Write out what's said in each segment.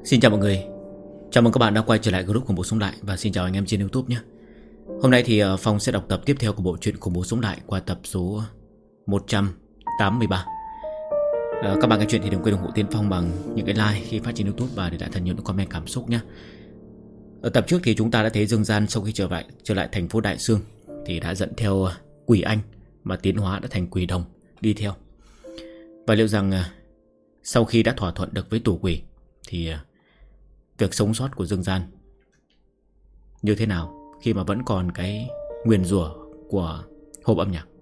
Xin chào mọi người. Chào mừng các bạn đã quay trở lại group Khủng Bố Sống Lại. Và xin chào anh em trên YouTube nhé. Hôm nay thì Phong sẽ đọc tập tiếp theo của bộ truyện Khủng Bố Sống Lại qua tập số 183. Các bạn nghe chuyện thì đừng quên ủng hộ Tiên Phong bằng những cái like khi phát trên YouTube và để lại thật nhiều những comment cảm xúc nhé. Ở tập trước thì chúng ta đã thấy Dương Gian sau khi trở lại thành phố Đại Sương thì đã dẫn theo Quỷ Anh mà tiến hóa đã thành Quỷ Đồng đi theo. Và liệu rằng sau khi đã thỏa thuận được với Tù Quỷ thì việc sống sót của Dương Gian như thế nào khi mà vẫn còn cái nguyền rủa của hộp âm nhạc.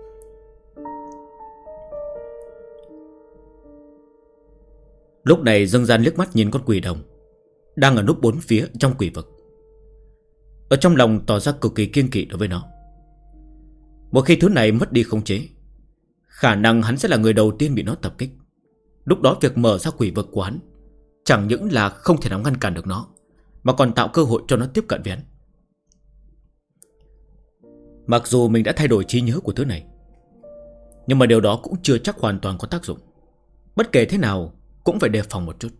Lúc này Dương Gian liếc mắt nhìn con quỷ đồng đang ở núp bốn phía trong quỷ vực. Ở trong lòng tỏ ra cực kỳ kiêng kỵ đối với nó. Một khi thứ này mất đi khống chế, khả năng hắn sẽ là người đầu tiên bị nó tập kích. Lúc đó việc mở ra quỷ vực của hắn chẳng những là không thể nào ngăn cản được nó, mà còn tạo cơ hội cho nó tiếp cận với hắn. Mặc dù mình đã thay đổi trí nhớ của thứ này, nhưng mà điều đó cũng chưa chắc hoàn toàn có tác dụng. Bất kể thế nào cũng phải đề phòng một chút.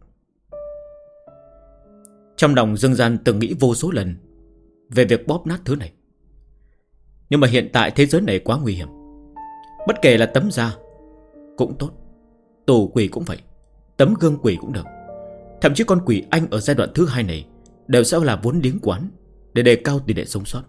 Trong lòng Dương Gian từng nghĩ vô số lần về việc bóp nát thứ này. Nhưng mà hiện tại thế giới này quá nguy hiểm. Bất kể là tấm da cũng tốt, tù quỷ cũng vậy, tấm gương quỷ cũng được. Thậm chí con quỷ anh ở giai đoạn thứ 2 này đều sẽ là vốn liếng quán để đề cao tỷ lệ sống sót.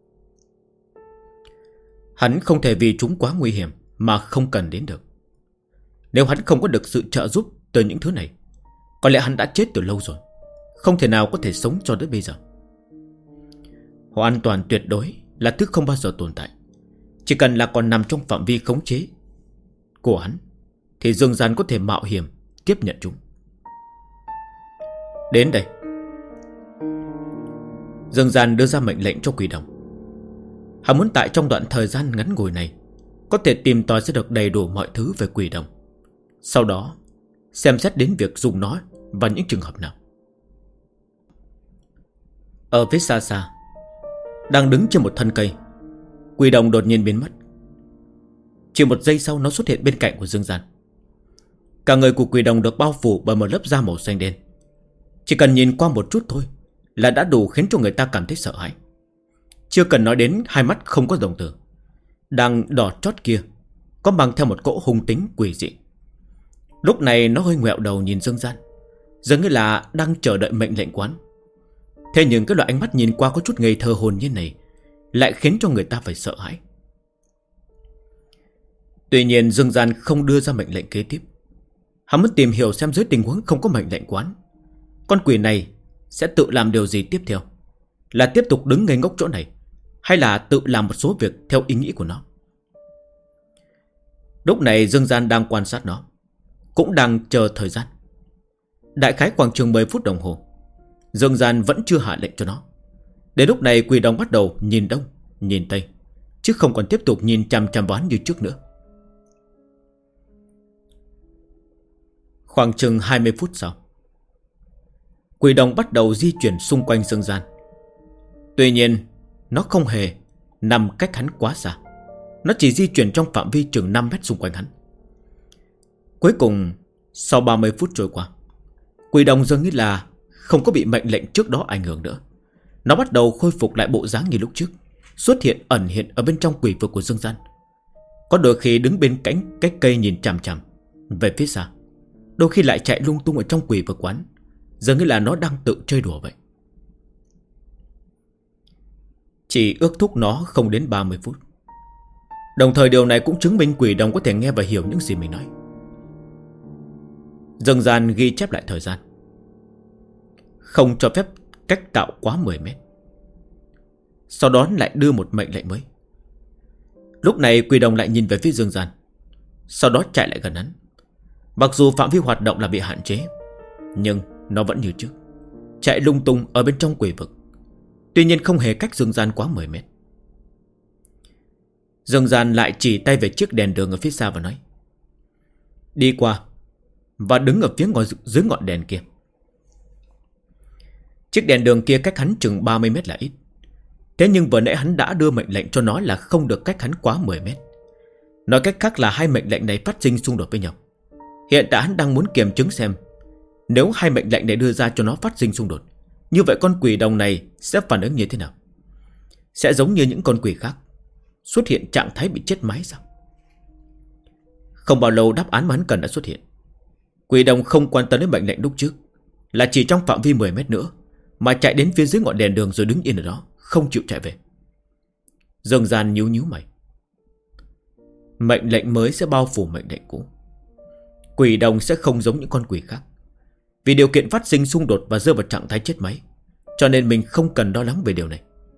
Hắn không thể vì chúng quá nguy hiểm mà không cần đến được. Nếu hắn không có được sự trợ giúp từ những thứ này, có lẽ hắn đã chết từ lâu rồi, không thể nào có thể sống cho đến bây giờ. Hoàn toàn tuyệt đối là thứ không bao giờ tồn tại. Chỉ cần là còn nằm trong phạm vi khống chế của hắn thì Dương Gian có thể mạo hiểm tiếp nhận chúng. Đến đây, Dương Gian đưa ra mệnh lệnh cho quỷ đồng. Hắn muốn tại trong đoạn thời gian ngắn ngủi này có thể tìm tòi ra được đầy đủ mọi thứ về quỷ đồng, sau đó xem xét đến việc dùng nó vào những trường hợp nào. Ở phía xa xa, đang đứng trên một thân cây, quỷ đồng đột nhiên biến mất. Chỉ một giây sau nó xuất hiện bên cạnh của Dương Gian. Cả người của quỷ đồng được bao phủ bởi một lớp da màu xanh đen. Chỉ cần nhìn qua một chút thôi là đã đủ khiến cho người ta cảm thấy sợ hãi. Chưa cần nói đến hai mắt không có đồng tử đang đỏ chót kia có mang theo một cỗ hung tính quỷ dị. Lúc này nó hơi ngoẹo đầu nhìn Dương Gian, dường như là đang chờ đợi mệnh lệnh quán. Thế nhưng cái loại ánh mắt nhìn qua có chút ngây thơ hồn nhiên này lại khiến cho người ta phải sợ hãi. Tuy nhiên Dương Gian không đưa ra mệnh lệnh kế tiếp. Hắn muốn tìm hiểu xem dưới tình huống không có mệnh lệnh quán, con quỷ này sẽ tự làm điều gì tiếp theo. Là tiếp tục đứng ngây ngốc chỗ này, hay là tự làm một số việc theo ý nghĩ của nó. Lúc này Dương Gian đang quan sát nó, cũng đang chờ thời gian. Đại khái khoảng chừng 10 phút đồng hồ, Dương Gian vẫn chưa hạ lệnh cho nó. Đến lúc này quỷ đồng bắt đầu nhìn đông nhìn tây, chứ không còn tiếp tục nhìn chằm chằm vào hắn như trước nữa. Khoảng chừng 20 phút sau, quỷ đồng bắt đầu di chuyển xung quanh Dương Gian. Tuy nhiên nó không hề nằm cách hắn quá xa. Nó chỉ di chuyển trong phạm vi chừng 5 mét xung quanh hắn. Cuối cùng sau 30 phút trôi qua, quỷ đồng dường như là không có bị mệnh lệnh trước đó ảnh hưởng nữa. Nó bắt đầu khôi phục lại bộ dáng như lúc trước, xuất hiện ẩn hiện ở bên trong quỷ vực của Dương Gian. Có đôi khi đứng bên cạnh cái cây nhìn chằm chằm về phía xa, đôi khi lại chạy lung tung ở trong quỷ vực quán, dường như là nó đang tự chơi đùa vậy. Chỉ ước thúc nó không đến 30 phút. Đồng thời điều này cũng chứng minh quỷ đồng có thể nghe và hiểu những gì mình nói. Dương Gian ghi chép lại thời gian, không cho phép cách tạo quá 10 mét. Sau đó lại đưa một mệnh lệnh mới. Lúc này quỷ đồng lại nhìn về phía Dương Gian, sau đó chạy lại gần hắn. Mặc dù phạm vi hoạt động là bị hạn chế, nhưng nó vẫn như trước, chạy lung tung ở bên trong quỷ vực. Tuy nhiên không hề cách Dương Gian quá 10 mét. Dương Gian lại chỉ tay về chiếc đèn đường ở phía xa và nói: đi qua và đứng ở phía dưới ngọn đèn kia. Chiếc đèn đường kia cách hắn chừng 30 mét là ít. Thế nhưng vừa nãy hắn đã đưa mệnh lệnh cho nó là không được cách hắn quá 10 mét. Nói cách khác là hai mệnh lệnh này phát sinh xung đột với nhau. Hiện tại hắn đang muốn kiểm chứng xem Nếu hai mệnh lệnh này đưa ra cho nó phát sinh xung đột, như vậy con quỷ đồng này sẽ phản ứng như thế nào? Sẽ giống như những con quỷ khác, xuất hiện trạng thái bị chết máy sao? Không bao lâu đáp án mà hắn cần đã xuất hiện. Quỷ đồng không quan tâm đến mệnh lệnh lúc trước, là chỉ trong phạm vi 10 mét nữa mà chạy đến phía dưới ngọn đèn đường rồi đứng yên ở đó, không chịu chạy về. Dương Gian nhíu nhíu mày. Mệnh lệnh mới sẽ bao phủ mệnh lệnh cũ. Quỷ đồng sẽ không giống những con quỷ khác. Vì điều kiện phát sinh xung đột và rơi vào trạng thái chết máy, cho nên mình không cần lo lắng về điều này.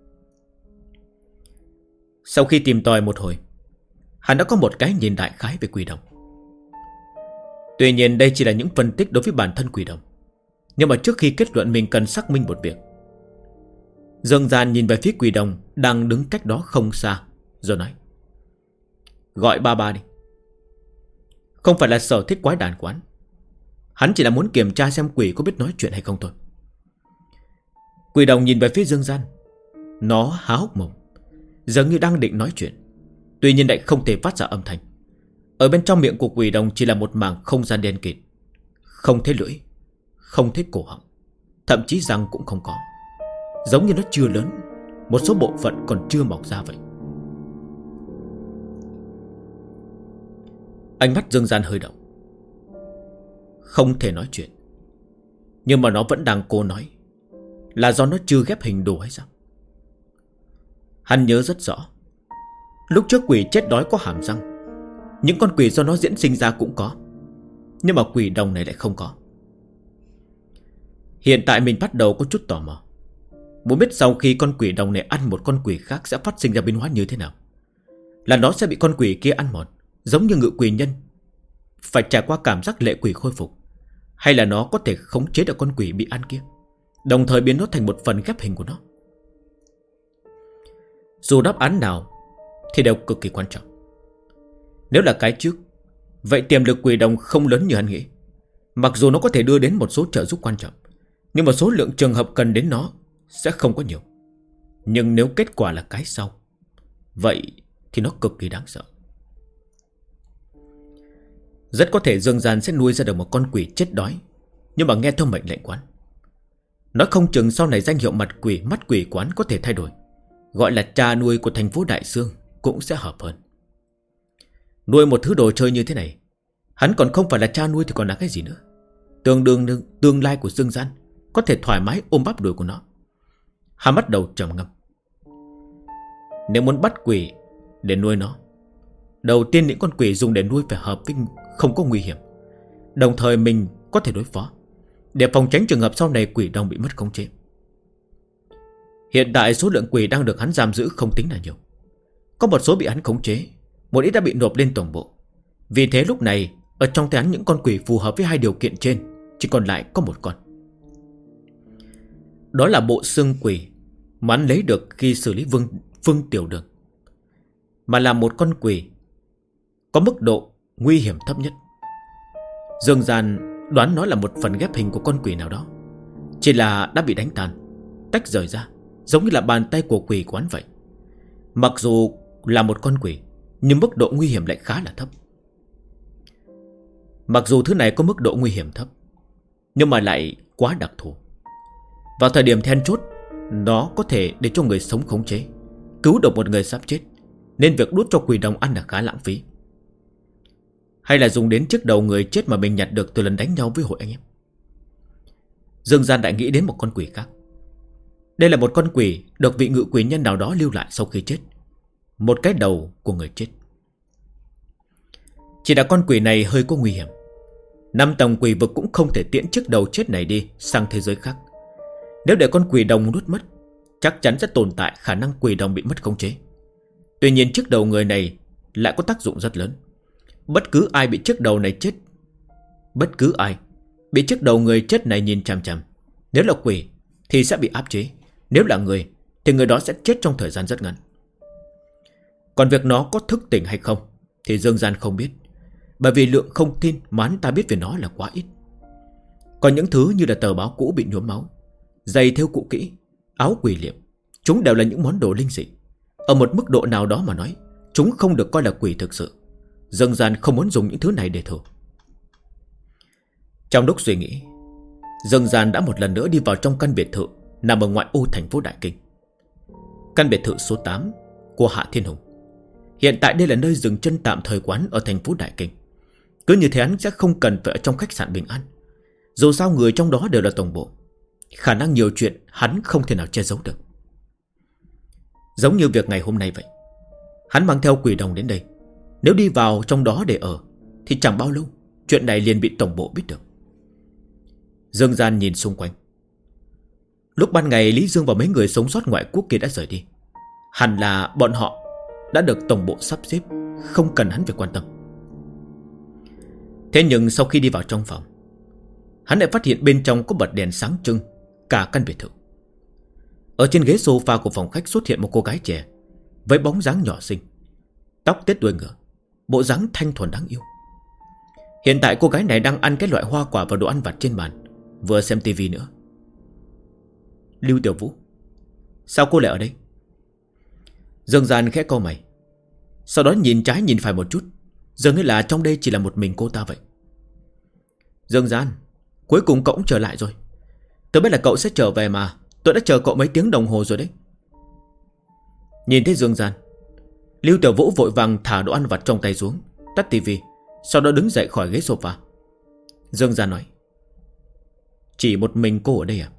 Sau khi tìm tòi một hồi, hắn đã có một cái nhìn đại khái về quỷ đồng. Tuy nhiên đây chỉ là những phân tích đối với bản thân quỷ đồng, nhưng mà trước khi kết luận mình cần xác minh một việc. Dương Gian nhìn về phía quỷ đồng đang đứng cách đó không xa, rồi nói: Gọi ba ba đi. Không phải là sở thích quái đản quán, hắn chỉ là muốn kiểm tra xem quỷ có biết nói chuyện hay không thôi. Quỷ đồng nhìn về phía Dương Gian. Nó há hốc mồm, dường như đang định nói chuyện, tuy nhiên lại không thể phát ra âm thanh. Ở bên trong miệng của quỷ đồng chỉ là một mảng không gian đen kịt, không thấy lưỡi, không thấy cổ họng, thậm chí răng cũng không có, giống như nó chưa lớn, một số bộ phận còn chưa mọc ra vậy. Ánh mắt Dương Gian hơi động. Không thể nói chuyện, nhưng mà nó vẫn đang cố nói. Là do nó chưa ghép hình đủ hay sao? Hắn nhớ rất rõ, lúc trước quỷ chết đói có hàm răng, những con quỷ do nó diễn sinh ra cũng có, nhưng mà quỷ đồng này lại không có. Hiện tại mình bắt đầu có chút tò mò, muốn biết sau khi con quỷ đồng này ăn một con quỷ khác sẽ phát sinh ra biến hóa như thế nào. Là nó sẽ bị con quỷ kia ăn mòn, giống như ngự quỷ nhân, phải trải qua cảm giác lệ quỷ khôi phục, hay là nó có thể khống chế được con quỷ bị ăn kia, đồng thời biến nó thành một phần ghép hình của nó. Dù đáp án nào thì đều cực kỳ quan trọng. Nếu là cái trước, vậy tiềm lực quỷ đồng không lớn như hắn nghĩ. Mặc dù nó có thể đưa đến một số trợ giúp quan trọng, nhưng mà số lượng trường hợp cần đến nó sẽ không có nhiều. Nhưng nếu kết quả là cái sau, vậy thì nó cực kỳ đáng sợ. Rất có thể Dương Gian sẽ nuôi ra được một con quỷ chết đói, nhưng mà nghe theo mệnh lệnh quán. Nói không chừng sau này danh hiệu mắt quỷ quán có thể thay đổi, gọi là cha nuôi của thành phố Đại Sương cũng sẽ hợp hơn. Nuôi một thứ đồ chơi như thế này, hắn còn không phải là cha nuôi thì còn là cái gì nữa. Tương lai của Dương Gian có thể thoải mái ôm bắp đùi của nó. Hắn bắt đầu trầm ngâm. Nếu muốn bắt quỷ để nuôi nó, đầu tiên những con quỷ dùng để nuôi phải hợp với không có nguy hiểm, đồng thời mình có thể đối phó, để phòng tránh trường hợp sau này quỷ đồng bị mất khống chế. Hiện tại số lượng quỷ đang được hắn giam giữ không tính là nhiều. Có một số bị hắn khống chế, một ít đã bị nộp lên tổng bộ. Vì thế lúc này ở trong tay hắn những con quỷ phù hợp với hai điều kiện trên chỉ còn lại có một con. Đó là bộ xương quỷ mà hắn lấy được khi xử lý Vương Tiểu Đường, mà là một con quỷ có mức độ nguy hiểm thấp nhất. Dương Gian đoán nó là một phần ghép hình của con quỷ nào đó, chỉ là đã bị đánh tan, tách rời ra, giống như là bàn tay của quỷ quán vậy. Mặc dù là một con quỷ, nhưng mức độ nguy hiểm lại khá là thấp. Mặc dù thứ này có mức độ nguy hiểm thấp, nhưng mà lại quá đặc thù. Vào thời điểm then chốt, nó có thể để cho người sống khống chế, cứu được một người sắp chết, nên việc đút cho quỷ đồng ăn là khá lãng phí. Hay là dùng đến chiếc đầu người chết mà mình nhặt được từ lần đánh nhau với hội anh em. Dương Gian đã nghĩ đến một con quỷ khác. Đây là một con quỷ được vị ngự quỷ nhân nào đó lưu lại sau khi chết, một cái đầu của người chết. Chỉ là con quỷ này hơi có nguy hiểm. 5 tầng quỷ vực cũng không thể tiễn chiếc đầu chết này đi sang thế giới khác. Nếu để con quỷ đồng nuốt mất, chắc chắn sẽ tồn tại khả năng quỷ đồng bị mất khống chế. Tuy nhiên chiếc đầu người này lại có tác dụng rất lớn. Bất cứ ai bị chiếc đầu người chết này nhìn chằm chằm, nếu là quỷ thì sẽ bị áp chế, nếu là người thì người đó sẽ chết trong thời gian rất ngắn. Còn việc nó có thức tỉnh hay không thì Dương Gian không biết, bởi vì lượng thông tin mà hắn ta biết về nó là quá ít. Còn những thứ như là tờ báo cũ bị nhuốm máu, giày thêu cũ kỹ, áo quỷ liệm, chúng đều là những món đồ linh dị. Ở một mức độ nào đó mà nói, chúng không được coi là quỷ thực sự. Dương Gian không muốn dùng những thứ này để thử. Trong lúc suy nghĩ, Dương Gian đã một lần nữa đi vào trong căn biệt thự nằm ở ngoại ô thành phố Đại Kinh. Căn biệt thự số 8 của Hạ Thiên Hùng. Hiện tại đây là nơi dừng chân tạm thời quán ở thành phố Đại Kinh. Cứ như thế hắn sẽ không cần phải ở trong khách sạn Bình An. Dù sao người trong đó đều là tổng bộ, khả năng nhiều chuyện hắn không thể nào che giấu được. Giống như việc ngày hôm nay vậy. Hắn mang theo quỷ đồng đến đây. Nếu đi vào trong đó để ở thì chẳng bao lâu chuyện này liền bị tổng bộ biết được. Dương Gian nhìn xung quanh. Lúc ban ngày Lý Dương và mấy người sống sót ngoại quốc kia đã rời đi. Hẳn là bọn họ đã được tổng bộ sắp xếp, không cần hắn phải quan tâm. Thế nhưng sau khi đi vào trong phòng, hắn lại phát hiện bên trong có bật đèn sáng trưng cả căn biệt thự. Ở trên ghế sofa của phòng khách xuất hiện một cô gái trẻ với bóng dáng nhỏ xinh, tóc tết đuôi ngựa, bộ dáng thanh thuần đáng yêu. Hiện tại cô gái này đang ăn cái loại hoa quả và đồ ăn vặt trên bàn, vừa xem tivi nữa. Lưu Tiểu Vũ, sao cô lại ở đây? Dương Gian khẽ cau mày, sau đó nhìn trái nhìn phải một chút, dường như là trong đây chỉ là một mình cô ta vậy. Dương Gian, cuối cùng cậu cũng trở lại rồi. Tôi biết là cậu sẽ trở về mà. Tôi đã chờ cậu mấy tiếng đồng hồ rồi đấy. Nhìn thấy Dương Gian, Lưu Tiểu Vũ vội vàng thả đồ ăn vặt trong tay xuống, tắt tivi, sau đó đứng dậy khỏi ghế sofa. Dương Gian nói, chỉ một mình cô ở đây à?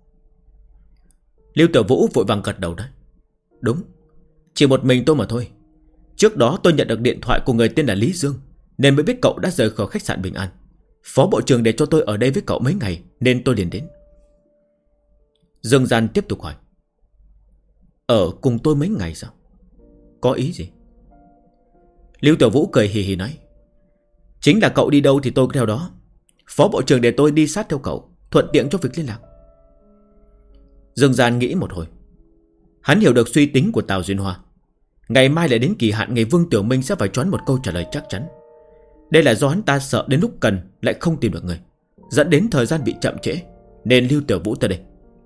Lưu Tiểu Vũ vội vàng gật đầu nói, đúng, chỉ một mình tôi mà thôi. Trước đó tôi nhận được điện thoại của người tên là Lý Dương, nên mới biết cậu đã rời khỏi khách sạn Bình An. Phó bộ trưởng để cho tôi ở đây với cậu mấy ngày, nên tôi liền đến. Dương Gian tiếp tục hỏi, ở cùng tôi mấy ngày sao? Có ý gì? Lưu Tiểu Vũ cười hì hì nói, chính là cậu đi đâu thì tôi cứ theo đó. Phó bộ trưởng để tôi đi sát theo cậu, thuận tiện cho việc liên lạc. Dương Gian nghĩ một hồi. Hắn hiểu được suy tính của Tào Duyên Hoa. Ngày mai lại đến kỳ hạn, ngày Vương Tiểu Minh sẽ phải choán một câu trả lời chắc chắn. Đây là do hắn ta sợ đến lúc cần lại không tìm được người, dẫn đến thời gian bị chậm trễ, nên Lưu Tiểu Vũ tới đây.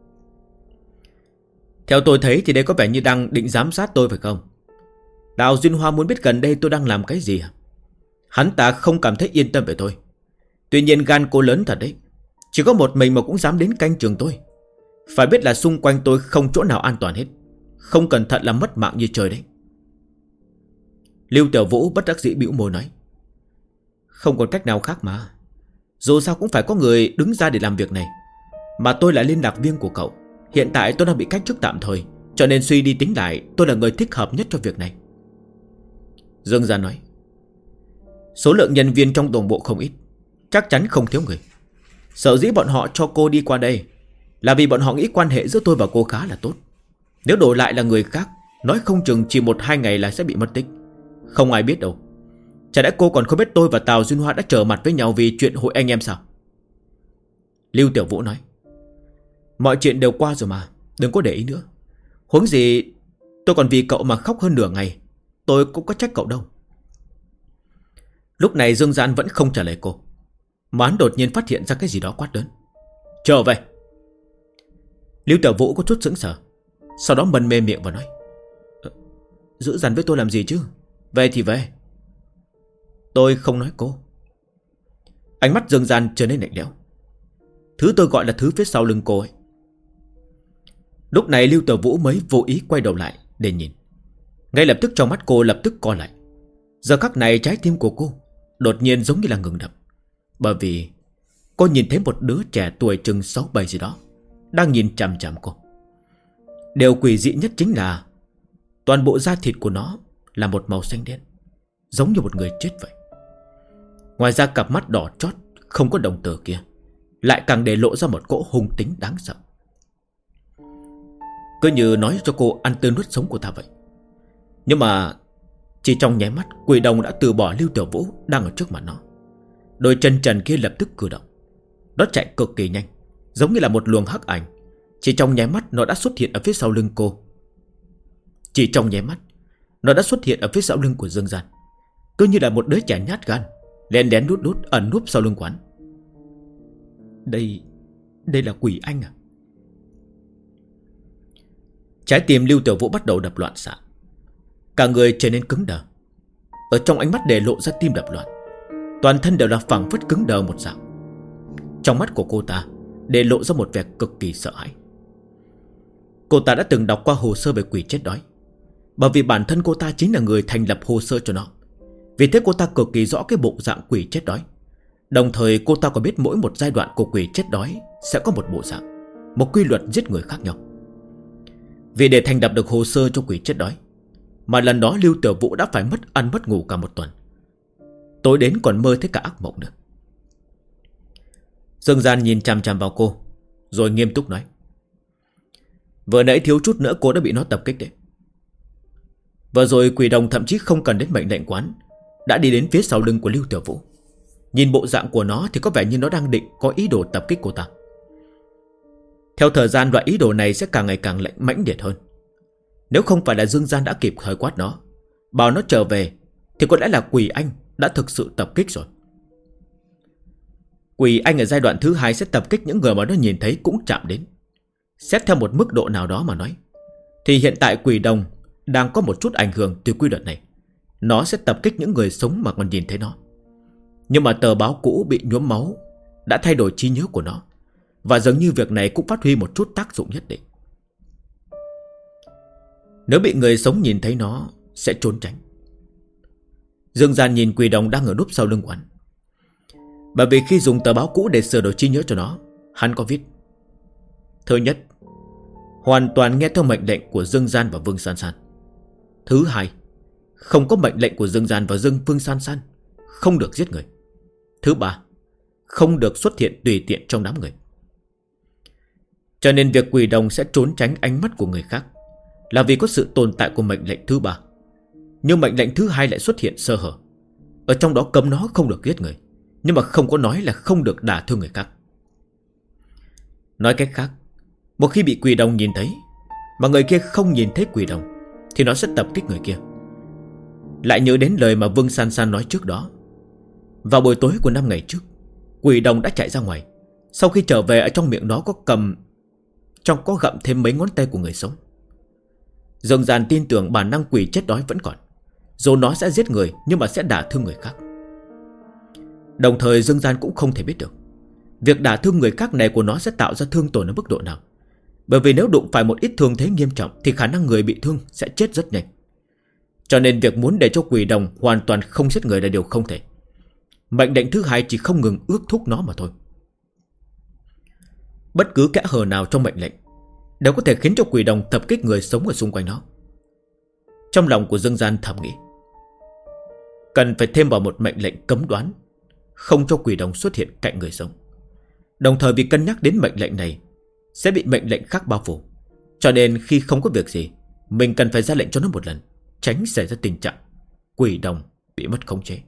Theo tôi thấy thì đây có vẻ như đang định giám sát tôi phải không? Tào Duyên Hoa muốn biết gần đây tôi đang làm cái gì à? Hắn ta không cảm thấy yên tâm về tôi. Tuy nhiên gan cô lớn thật đấy, chỉ có một mình mà cũng dám đến canh trường tôi. Phải biết là xung quanh tôi không chỗ nào an toàn hết, không cẩn thận là mất mạng như trời đấy. Lưu Tiểu Vũ bất đắc dĩ bĩu môi nói, không còn cách nào khác mà. Dù sao cũng phải có người đứng ra để làm việc này. Mà tôi là liên lạc viên của cậu. Hiện tại tôi đang bị cách chức tạm thời, cho nên suy đi tính lại tôi là người thích hợp nhất cho việc này. Dương Gian nói, số lượng nhân viên trong tổng bộ không ít, chắc chắn không thiếu người. Sở dĩ bọn họ cho cô đi qua đây là vì bọn họ nghĩ quan hệ giữa tôi và cô khá là tốt. Nếu đổi lại là người khác, nói không chừng chỉ 1-2 ngày là sẽ bị mất tích. Không ai biết đâu. Chả lẽ cô còn không biết tôi và Tào Duyên Hoa đã trở mặt với nhau vì chuyện hội anh em sao? Lưu Tiểu Vũ nói, mọi chuyện đều qua rồi mà, đừng có để ý nữa. Huống gì tôi còn vì cậu mà khóc hơn nửa ngày. Tôi cũng có trách cậu đâu. Lúc này Dương Gian vẫn không trả lời cô, mà hắn đột nhiên phát hiện ra cái gì đó quát lớn, trở về. Lưu Tiểu Vũ có chút sững sờ, sau đó mân mê miệng và nói, giữ dằn với tôi làm gì chứ? Về thì về. Tôi không nói cô. Ánh mắt Dương Gian trở nên lạnh lẽo. Thứ tôi gọi là thứ phía sau lưng cô ấy. Lúc này Lưu Tiểu Vũ mới vô ý quay đầu lại để nhìn. Ngay lập tức trong mắt cô lập tức co lại. Giờ khắc này trái tim của cô đột nhiên giống như là ngừng đập, bởi vì cô nhìn thấy một đứa trẻ tuổi chừng 6-7 gì đó đang nhìn chằm chằm cô. Điều quỷ dị nhất chính là toàn bộ da thịt của nó là một màu xanh đen, giống như một người chết vậy. Ngoài ra cặp mắt đỏ chót không có đồng tử kia lại càng để lộ ra một cỗ hung tính đáng sợ, cứ như nói cho cô ăn tươi nuốt sống của ta vậy. Nhưng mà chỉ trong nháy mắt, quỷ đồng đã từ bỏ Lưu Tiểu Vũ đang ở trước mặt nó. Đôi chân trần kia lập tức cử động. Nó chạy cực kỳ nhanh, giống như là một luồng hắc ảnh. Chỉ trong nháy mắt nó đã xuất hiện ở phía sau lưng cô. Chỉ trong nháy mắt nó đã xuất hiện ở phía sau lưng của Dương Gian, cứ như là một đứa trẻ nhát gan, lén lén lút lút ẩn núp sau lưng quán. Đây là quỷ anh à? Trái tim Lưu Tiểu Vũ bắt đầu đập loạn xạ, cả người trở nên cứng đờ. Ở trong ánh mắt để lộ ra tim đập loạn, toàn thân đều là phảng phất cứng đờ một dạng. Trong mắt của cô ta để lộ ra một vẻ cực kỳ sợ hãi. Cô ta đã từng đọc qua hồ sơ về quỷ chết đói, bởi vì bản thân cô ta chính là người thành lập hồ sơ cho nó. Vì thế cô ta cực kỳ rõ cái bộ dạng quỷ chết đói. Đồng thời cô ta còn biết mỗi một giai đoạn của quỷ chết đói sẽ có một bộ dạng, một quy luật giết người khác nhau. Vì để thành lập được hồ sơ cho quỷ chết đói mà lần đó Lưu Tiểu Vũ đã phải mất ăn mất ngủ cả một tuần. Tối đến còn mơ thấy cả ác mộng nữa. Dương Gian nhìn chằm chằm vào cô, rồi nghiêm túc nói: vừa nãy thiếu chút nữa cô đã bị nó tập kích đấy. Vừa rồi quỷ đồng thậm chí không cần đến mệnh lệnh quán, đã đi đến phía sau lưng của Lưu Tiểu Vũ. Nhìn bộ dạng của nó thì có vẻ như nó đang định có ý đồ tập kích cô ta. Theo thời gian, loại ý đồ này sẽ càng ngày càng mãnh liệt hơn. Nếu không phải là Dương Gian đã kịp thời quát nó, bảo nó trở về, thì có lẽ là Quỷ Anh đã thực sự tập kích rồi. Quỷ Anh ở giai đoạn thứ 2 sẽ tập kích những người mà nó nhìn thấy cũng chạm đến. Xét theo một mức độ nào đó mà nói, thì hiện tại quỷ đồng đang có một chút ảnh hưởng từ quy luật này. Nó sẽ tập kích những người sống mà còn nhìn thấy nó. Nhưng mà tờ báo cũ bị nhuốm máu đã thay đổi trí nhớ của nó, và dường như việc này cũng phát huy một chút tác dụng nhất định. Nếu bị người sống nhìn thấy nó sẽ trốn tránh. Dương Gian nhìn quỷ đồng đang ở núp sau lưng quán. Bởi vì khi dùng tờ báo cũ để sửa đổi trí nhớ cho nó, hắn có viết: thứ nhất, hoàn toàn nghe theo mệnh lệnh của Dương Gian và Vương San San. Thứ hai, không có mệnh lệnh của Dương Gian và Vương San San, không được giết người. Thứ ba, không được xuất hiện tùy tiện trong đám người. Cho nên việc quỷ đồng sẽ trốn tránh ánh mắt của người khác là vì có sự tồn tại của mệnh lệnh thứ ba. Nhưng mệnh lệnh thứ hai lại xuất hiện sơ hở. Ở trong đó cấm nó không được giết người, nhưng mà không có nói là không được đả thương người khác. Nói cách khác, một khi bị quỷ đồng nhìn thấy mà người kia không nhìn thấy quỷ đồng, thì nó sẽ tập kích người kia. Lại nhớ đến lời mà Vương San San nói trước đó. Vào buổi tối của 5 ngày trước, quỷ đồng đã chạy ra ngoài. Sau khi trở về, ở trong miệng nó có gặm thêm mấy ngón tay của người sống. Dương Gian tin tưởng bản năng quỷ chết đói vẫn còn, dù nó sẽ giết người nhưng mà sẽ đả thương người khác. Đồng thời Dương Gian cũng không thể biết được việc đả thương người khác này của nó sẽ tạo ra thương tổn ở mức độ nào. Bởi vì nếu đụng phải một ít thương thế nghiêm trọng thì khả năng người bị thương sẽ chết rất nhanh. Cho nên việc muốn để cho quỷ đồng hoàn toàn không giết người là điều không thể. Mệnh lệnh thứ hai chỉ không ngừng ước thúc nó mà thôi. Bất cứ kẽ hở nào trong mệnh lệnh đều có thể khiến cho quỷ đồng tập kích người sống ở xung quanh nó. Trong lòng của Dương Gian thầm nghĩ, cần phải thêm vào một mệnh lệnh cấm đoán, không cho quỷ đồng xuất hiện cạnh người sống. Đồng thời vì cân nhắc đến mệnh lệnh này sẽ bị mệnh lệnh khác bao phủ, cho nên khi không có việc gì, mình cần phải ra lệnh cho nó một lần, tránh xảy ra tình trạng quỷ đồng bị mất khống chế.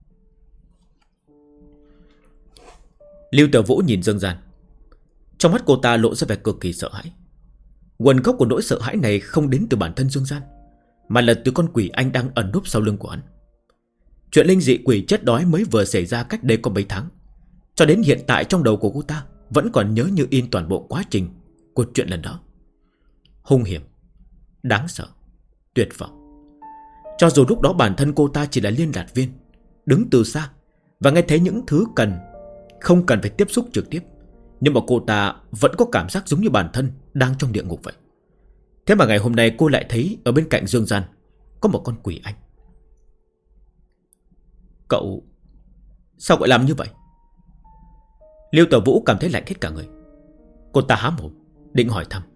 Lưu Tiểu Vũ nhìn Dương Gian. Trong mắt cô ta lộ ra vẻ cực kỳ sợ hãi. Nguồn gốc của nỗi sợ hãi này không đến từ bản thân Dương Gian, mà là từ con quỷ anh đang ẩn núp sau lưng của hắn. Chuyện linh dị quỷ chết đói mới vừa xảy ra cách đây có mấy tháng. Cho đến hiện tại trong đầu của cô ta vẫn còn nhớ như in toàn bộ quá trình của chuyện lần đó. Hung hiểm, đáng sợ, tuyệt vọng. Cho dù lúc đó bản thân cô ta chỉ là liên lạc viên, đứng từ xa và nghe thấy những thứ không cần phải tiếp xúc trực tiếp, nhưng mà cô ta vẫn có cảm giác giống như bản thân đang trong địa ngục vậy. Thế mà ngày hôm nay cô lại thấy ở bên cạnh Dương Gian có một con quỷ anh. Cậu sao lại làm như vậy? Lưu Tiểu Vũ cảm thấy lạnh hết cả người. Cô ta há mồm định hỏi thăm,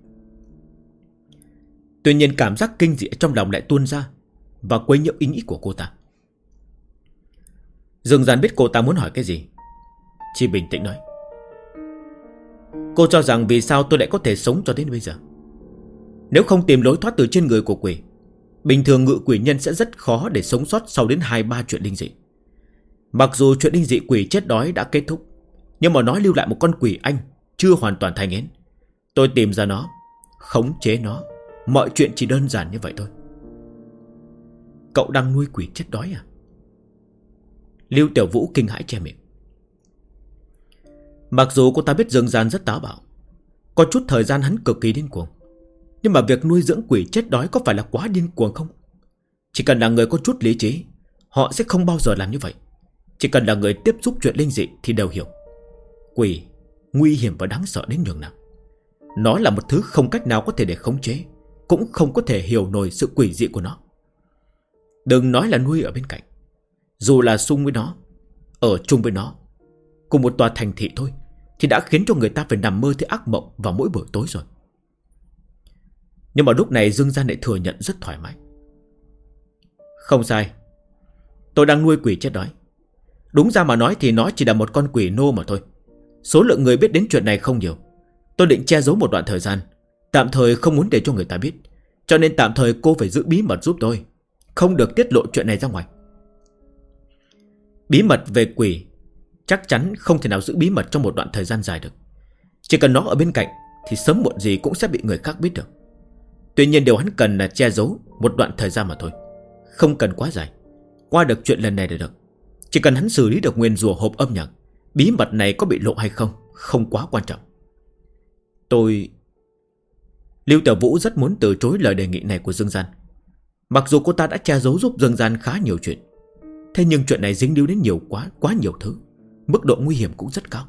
tuy nhiên cảm giác kinh dị trong lòng lại tuôn ra và quấy nhiễu ý nghĩ của cô ta. Dương Gian biết cô ta muốn hỏi cái gì, chỉ bình tĩnh nói, cô cho rằng vì sao tôi lại có thể sống cho đến bây giờ? Nếu không tìm lối thoát từ trên người của quỷ, bình thường ngự quỷ nhân sẽ rất khó để sống sót sau đến 2-3 chuyện linh dị. Mặc dù chuyện linh dị quỷ chết đói đã kết thúc, nhưng mà nói lưu lại một con quỷ anh chưa hoàn toàn thành yến. Tôi tìm ra nó, khống chế nó, mọi chuyện chỉ đơn giản như vậy thôi. Cậu đang nuôi quỷ chết đói à? Lưu Tiểu Vũ kinh hãi che miệng. Mặc dù cô ta biết Dương Gian rất táo bạo, có chút thời gian hắn cực kỳ điên cuồng, nhưng mà việc nuôi dưỡng quỷ chết đói có phải là quá điên cuồng không? Chỉ cần là người có chút lý trí, họ sẽ không bao giờ làm như vậy. Chỉ cần là người tiếp xúc chuyện linh dị thì đều hiểu, quỷ nguy hiểm và đáng sợ đến nhường nào. Nó là một thứ không cách nào có thể để khống chế, cũng không có thể hiểu nổi sự quỷ dị của nó. Đừng nói là nuôi ở bên cạnh, dù là xung với nó, ở chung với nó, cùng một tòa thành thị thôi, thì đã khiến cho người ta phải nằm mơ thấy ác mộng vào mỗi buổi tối rồi. Nhưng mà lúc này Dương Gian lại thừa nhận rất thoải mái. Không sai, tôi đang nuôi quỷ chết đói. Đúng ra mà nói thì nó chỉ là một con quỷ nô mà thôi. Số lượng người biết đến chuyện này không nhiều. Tôi định che giấu một đoạn thời gian, tạm thời không muốn để cho người ta biết, cho nên tạm thời cô phải giữ bí mật giúp tôi, không được tiết lộ chuyện này ra ngoài. Bí mật về quỷ chắc chắn không thể nào giữ bí mật trong một đoạn thời gian dài được. Chỉ cần nó ở bên cạnh thì sớm muộn gì cũng sẽ bị người khác biết được. Tuy nhiên điều hắn cần là che giấu một đoạn thời gian mà thôi, không cần quá dài. Qua được chuyện lần này là được. Chỉ cần hắn xử lý được nguyên rùa hộp âm nhạc, bí mật này có bị lộ hay không không quá quan trọng. Lưu Tiểu Vũ rất muốn từ chối lời đề nghị này của Dương Gian. Mặc dù cô ta đã che giấu giúp Dương Gian khá nhiều chuyện, thế nhưng chuyện này dính líu đến quá nhiều thứ, mức độ nguy hiểm cũng rất cao.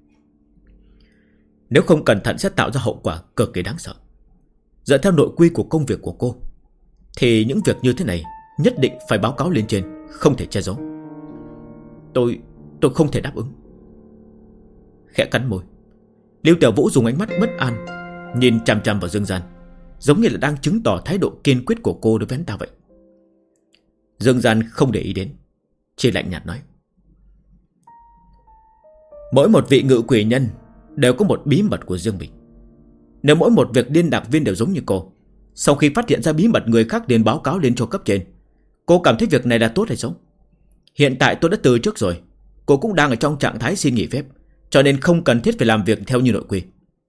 Nếu không cẩn thận sẽ tạo ra hậu quả cực kỳ đáng sợ. Dựa theo nội quy của công việc của cô thì những việc như thế này nhất định phải báo cáo lên trên, không thể che giấu. Tôi không thể đáp ứng. Khẽ cắn môi, Lưu Tiểu Vũ dùng ánh mắt bất an nhìn chằm chằm vào Dương Gian, giống như là đang chứng tỏ thái độ kiên quyết của cô đối với hắn ta vậy. Dương Gian không để ý đến, chỉ lạnh nhạt nói: mỗi một vị ngự quỷ nhân đều có một bí mật của riêng mình. Nếu mỗi một việc liên lạc viên đều giống như cô, sau khi phát hiện ra bí mật người khác đến báo cáo lên cho cấp trên, cô cảm thấy việc này là tốt hay xấu? Hiện tại tôi đã từ trước rồi, cô cũng đang ở trong trạng thái xin nghỉ phép, cho nên không cần thiết phải làm việc theo như nội quy.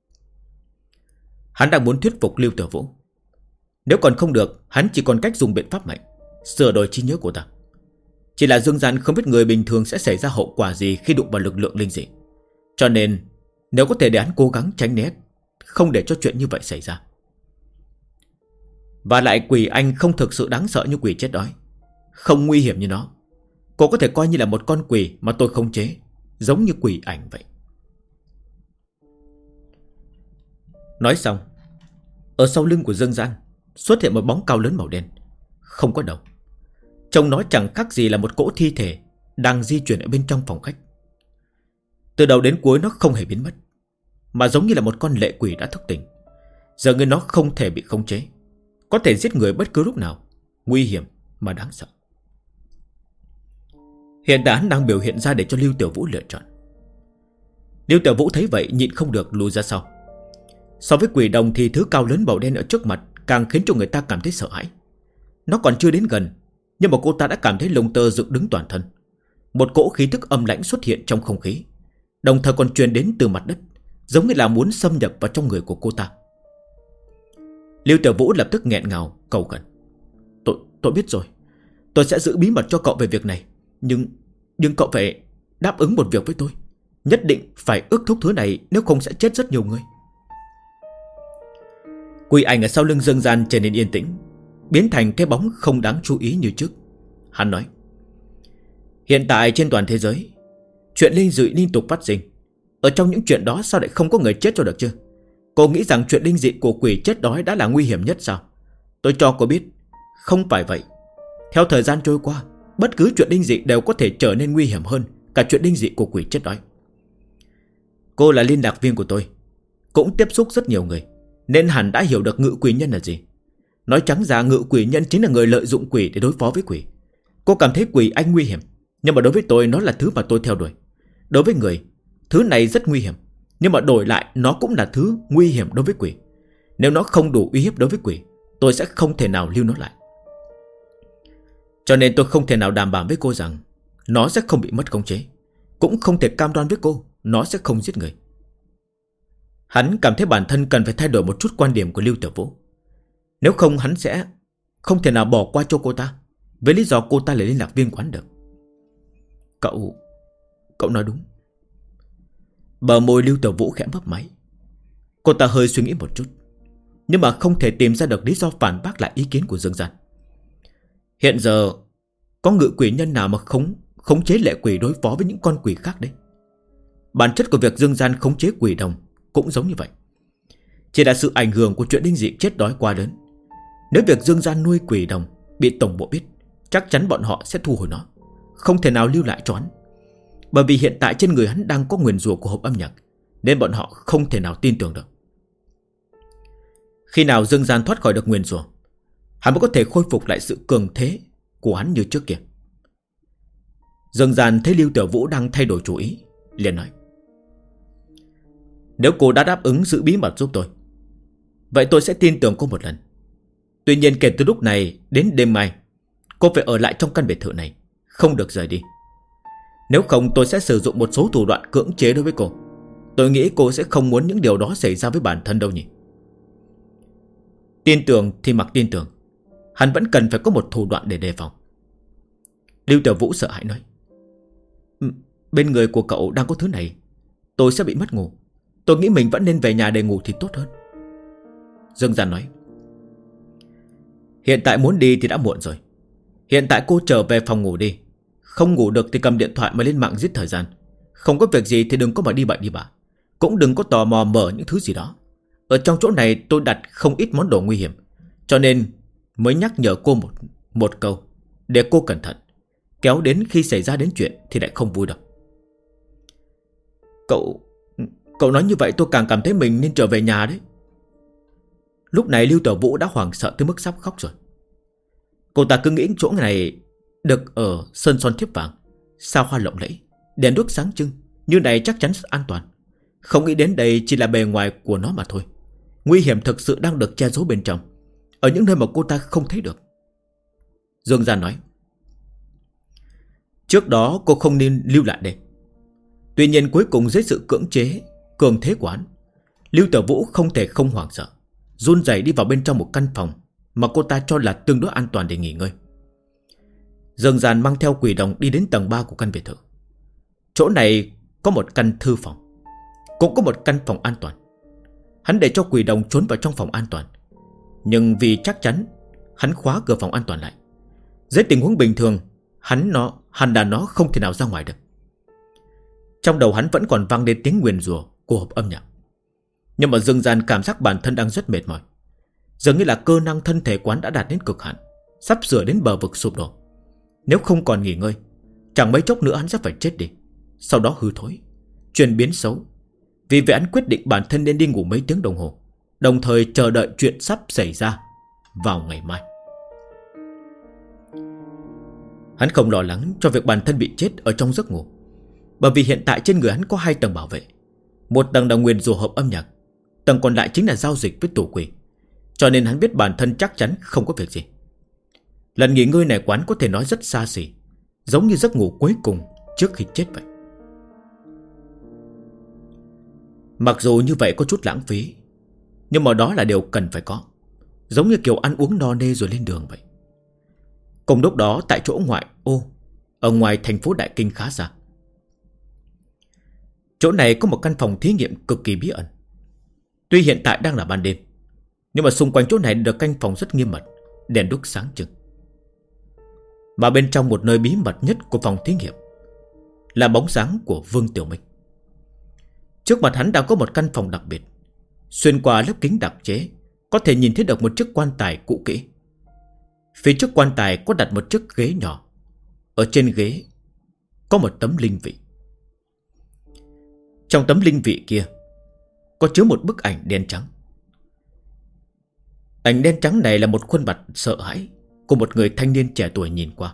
Hắn đang muốn thuyết phục Lưu Tiểu Vũ. Nếu còn không được, hắn chỉ còn cách dùng biện pháp mạnh, sửa đổi trí nhớ của ta. Chỉ là Dương Gian không biết người bình thường sẽ xảy ra hậu quả gì khi đụng vào lực lượng linh dị, cho nên nếu có thể để hắn cố gắng tránh né, không để cho chuyện như vậy xảy ra. Và lại quỷ anh không thực sự đáng sợ như quỷ chết đói, không nguy hiểm như nó. Cô có thể coi như là một con quỷ mà tôi khống chế, giống như quỷ ảnh vậy. Nói xong, ở sau lưng của Dương Gian xuất hiện một bóng cao lớn màu đen, không có đầu. Trông nó chẳng khác gì là một cỗ thi thể đang di chuyển ở bên trong phòng khách. Từ đầu đến cuối nó không hề biến mất, mà giống như là một con lệ quỷ đã thức tỉnh. Giờ người nó không thể bị khống chế, có thể giết người bất cứ lúc nào, nguy hiểm mà đáng sợ. Hiện tại hắn đang biểu hiện ra để cho Lưu Tiểu Vũ lựa chọn. Lưu Tiểu Vũ thấy vậy nhịn không được lùi ra sau. So với quỷ đồng thì thứ cao lớn màu đen ở trước mặt càng khiến cho người ta cảm thấy sợ hãi. Nó còn chưa đến gần, nhưng mà cô ta đã cảm thấy lông tơ dựng đứng toàn thân. Một cỗ khí tức âm lãnh xuất hiện trong không khí, đồng thời còn truyền đến từ mặt đất, giống như là muốn xâm nhập vào trong người của cô ta. Lưu Tiểu Vũ lập tức nghẹn ngào cầu khẩn: Tôi biết rồi, tôi sẽ giữ bí mật cho cậu về việc này, nhưng cậu phải đáp ứng một việc với tôi. Nhất định phải ước thúc thứ này, nếu không sẽ chết rất nhiều người. Quỷ ảnh ở sau lưng Dương Gian trở nên yên tĩnh, biến thành cái bóng không đáng chú ý như trước. Hắn nói: hiện tại trên toàn thế giới, chuyện linh dị liên tục phát sinh. Ở trong những chuyện đó sao lại không có người chết cho được chứ? Cô nghĩ rằng chuyện linh dị của quỷ chết đói đã là nguy hiểm nhất sao? Tôi cho cô biết, không phải vậy. Theo thời gian trôi qua, bất cứ chuyện linh dị đều có thể trở nên nguy hiểm hơn cả chuyện linh dị của quỷ chết đói. Cô là liên lạc viên của tôi, cũng tiếp xúc rất nhiều người, nên hẳn đã hiểu được ngự quỷ nhân là gì. Nói trắng ra, ngự quỷ nhân chính là người lợi dụng quỷ để đối phó với quỷ. Cô cảm thấy quỷ anh nguy hiểm, nhưng mà đối với tôi nó là thứ mà tôi theo đuổi. Đối với người, thứ này rất nguy hiểm, nhưng mà đổi lại nó cũng là thứ nguy hiểm đối với quỷ. Nếu nó không đủ uy hiếp đối với quỷ, tôi sẽ không thể nào lưu nó lại. Cho nên tôi không thể nào đảm bảo với cô rằng nó sẽ không bị mất khống chế, cũng không thể cam đoan với cô nó sẽ không giết người. Hắn cảm thấy bản thân cần phải thay đổi một chút quan điểm của Lưu Tiểu Vũ. Nếu không hắn sẽ không thể nào bỏ qua cho cô ta, với lý do cô ta là liên lạc viên của hắn được. Cậu nói đúng. Bờ môi Lưu Tiểu Vũ khẽ mấp máy. Cô ta hơi suy nghĩ một chút, nhưng mà không thể tìm ra được lý do phản bác lại ý kiến của Dương Gian. Hiện giờ có ngự quỷ nhân nào mà khống chế lệ quỷ đối phó với những con quỷ khác đấy? Bản chất của việc Dương Gian khống chế quỷ đồng cũng giống như vậy. Chỉ là sự ảnh hưởng của chuyện linh dị chết đói quá lớn. Nếu việc Dương Gian nuôi quỷ đồng bị tổng bộ biết, chắc chắn bọn họ sẽ thu hồi nó, không thể nào lưu lại cho hắn. Bởi vì hiện tại trên người hắn đang có nguyền rủa của hộp âm nhạc, nên bọn họ không thể nào tin tưởng được. Khi nào Dương Gian thoát khỏi được nguyền rủa, hắn mới có thể khôi phục lại sự cường thế của hắn như trước kia. Dương Gian thấy Lưu Tiểu Vũ đang thay đổi chủ ý, liền nói: nếu cô đã đáp ứng giữ bí mật giúp tôi, vậy tôi sẽ tin tưởng cô một lần. Tuy nhiên kể từ lúc này đến đêm mai, cô phải ở lại trong căn biệt thự này, không được rời đi. Nếu không tôi sẽ sử dụng một số thủ đoạn cưỡng chế đối với cô. Tôi nghĩ cô sẽ không muốn những điều đó xảy ra với bản thân đâu nhỉ. Tin tưởng thì mặc tin tưởng, hắn vẫn cần phải có một thủ đoạn để đề phòng. Lưu Tiểu Vũ sợ hãi nói: bên người của cậu đang có thứ này, tôi sẽ bị mất ngủ. Tôi nghĩ mình vẫn nên về nhà để ngủ thì tốt hơn. Dương Gian nói: hiện tại muốn đi thì đã muộn rồi. Hiện tại cô trở về phòng ngủ đi. Không ngủ được thì cầm điện thoại mà lên mạng giết thời gian. Không có việc gì thì đừng có mà đi bậy đi bạ. Cũng đừng có tò mò mở những thứ gì đó. Ở trong chỗ này tôi đặt không ít món đồ nguy hiểm, cho nên mới nhắc nhở cô một câu, để cô cẩn thận. Kéo đến khi xảy ra đến chuyện thì lại không vui đâu. Cậu nói như vậy tôi càng cảm thấy mình nên trở về nhà đấy. Lúc này Lưu Tiểu Vũ đã hoảng sợ tới mức sắp khóc rồi. Cô ta cứ nghĩ chỗ này được ở sơn son thiếp vàng, sao hoa lộng lẫy, đèn đuốc sáng trưng, như này chắc chắn an toàn. Không nghĩ đến đây chỉ là bề ngoài của nó mà thôi. Nguy hiểm thực sự đang được che giấu bên trong, ở những nơi mà cô ta không thấy được. Dương Gian nói: trước đó cô không nên lưu lại đây. Tuy nhiên cuối cùng dưới sự cưỡng chế, cường thế của hắn, Lưu Tiểu Vũ không thể không hoảng sợ, run rẩy đi vào bên trong một căn phòng mà cô ta cho là tương đối an toàn để nghỉ ngơi. Dương Gian mang theo quỷ đồng đi đến tầng 3 của căn biệt thự. Chỗ này có một căn thư phòng, cũng có một căn phòng an toàn. Hắn để cho quỷ đồng trốn vào trong phòng an toàn, nhưng vì chắc chắn, hắn khóa cửa phòng an toàn lại. Dưới tình huống bình thường, hắn là nó không thể nào ra ngoài được. Trong đầu hắn vẫn còn vang lên tiếng nguyền rủa của hộp âm nhạc. Nhưng mà Dương Gian cảm giác bản thân đang rất mệt mỏi, dường như là cơ năng thân thể quán đã đạt đến cực hạn, sắp sửa đến bờ vực sụp đổ. Nếu không còn nghỉ ngơi, chẳng mấy chốc nữa hắn sẽ phải chết đi, sau đó hư thối, chuyển biến xấu. Vì vậy hắn quyết định bản thân nên đi ngủ mấy tiếng đồng hồ, đồng thời chờ đợi chuyện sắp xảy ra vào ngày mai. Hắn không lo lắng cho việc bản thân bị chết ở trong giấc ngủ, bởi vì hiện tại trên người hắn có 2 tầng bảo vệ. Một tầng là nguyền rủa hộp âm nhạc, tầng còn lại chính là giao dịch với tù quỷ. Cho nên hắn biết bản thân chắc chắn không có việc gì. Lần nghỉ ngơi này quán có thể nói rất xa xỉ, giống như giấc ngủ cuối cùng trước khi chết vậy. Mặc dù như vậy có chút lãng phí, nhưng mà đó là điều cần phải có, giống như kiểu ăn uống no nê rồi lên đường vậy. Cùng lúc đó tại chỗ ngoại ô, ở ngoài thành phố Đại Kinh khá xa, chỗ này có một căn phòng thí nghiệm cực kỳ bí ẩn. Tuy hiện tại đang là ban đêm, nhưng mà xung quanh chỗ này được canh phòng rất nghiêm mật, đèn đuốc sáng trưng. Mà bên trong một nơi bí mật nhất của phòng thí nghiệm là bóng dáng của Vương Tiểu Minh. Trước mặt hắn đang có một căn phòng đặc biệt. Xuyên qua lớp kính đặc chế, có thể nhìn thấy được một chiếc quan tài cũ kỹ. Phía trước quan tài có đặt một chiếc ghế nhỏ. Ở trên ghế có một tấm linh vị. Trong tấm linh vị kia có chứa một bức ảnh đen trắng. Ảnh đen trắng này là một khuôn mặt sợ hãi của một người thanh niên trẻ tuổi nhìn qua.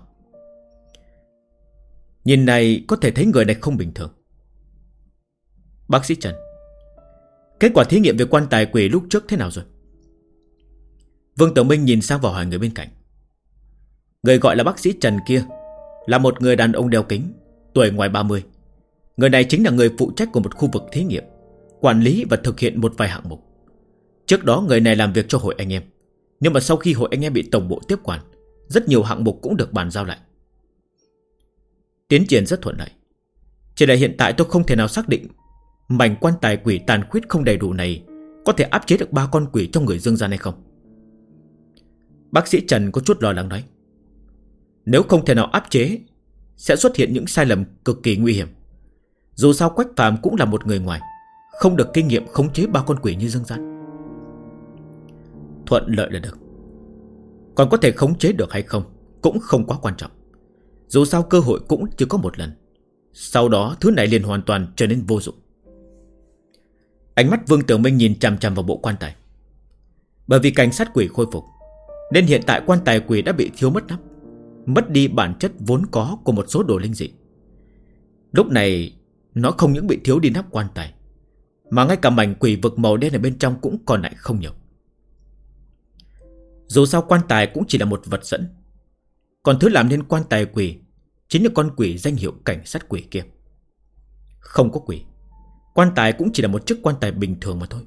Nhìn này có thể thấy người này không bình thường. Bác sĩ Trần, kết quả thí nghiệm về quan tài quỷ lúc trước thế nào rồi? Vương Tiểu Minh nhìn sang vào hỏi người bên cạnh. Người gọi là bác sĩ Trần kia là một người đàn ông đeo kính, tuổi ngoài 30. Người này chính là người phụ trách của một khu vực thí nghiệm, quản lý và thực hiện một vài hạng mục. Trước đó người này làm việc cho hội anh em, nhưng mà sau khi hội anh em bị tổng bộ tiếp quản, rất nhiều hạng mục cũng được bàn giao lại. Tiến triển rất thuận lợi. Chỉ là hiện tại tôi không thể nào xác định mảnh quan tài quỷ tàn khuyết không đầy đủ này có thể áp chế được 3 con quỷ trong người Dương Gian hay không. Bác sĩ Trần có chút lo lắng nói. Nếu không thể nào áp chế, sẽ xuất hiện những sai lầm cực kỳ nguy hiểm. Dù sao Quách Phàm cũng là một người ngoài, không được kinh nghiệm khống chế 3 con quỷ như Dương Gian. Thuận lợi là được, còn có thể khống chế được hay không cũng không quá quan trọng. Dù sao cơ hội cũng chỉ có một lần, sau đó thứ này liền hoàn toàn trở nên vô dụng. Ánh mắt Vương Tiểu Minh nhìn chằm chằm vào bộ quan tài. Bởi vì cảnh sát quỷ khôi phục, nên hiện tại quan tài quỷ đã bị thiếu mất nắp, mất đi bản chất vốn có của một số đồ linh dị. Lúc này nó không những bị thiếu đi nắp quan tài, mà ngay cả mảnh quỷ vực màu đen ở bên trong cũng còn lại không nhiều. Dù sao quan tài cũng chỉ là một vật dẫn, còn thứ làm nên quan tài quỷ chính là con quỷ danh hiệu cảnh sát quỷ kia. Không có quỷ, quan tài cũng chỉ là một chiếc quan tài bình thường mà thôi.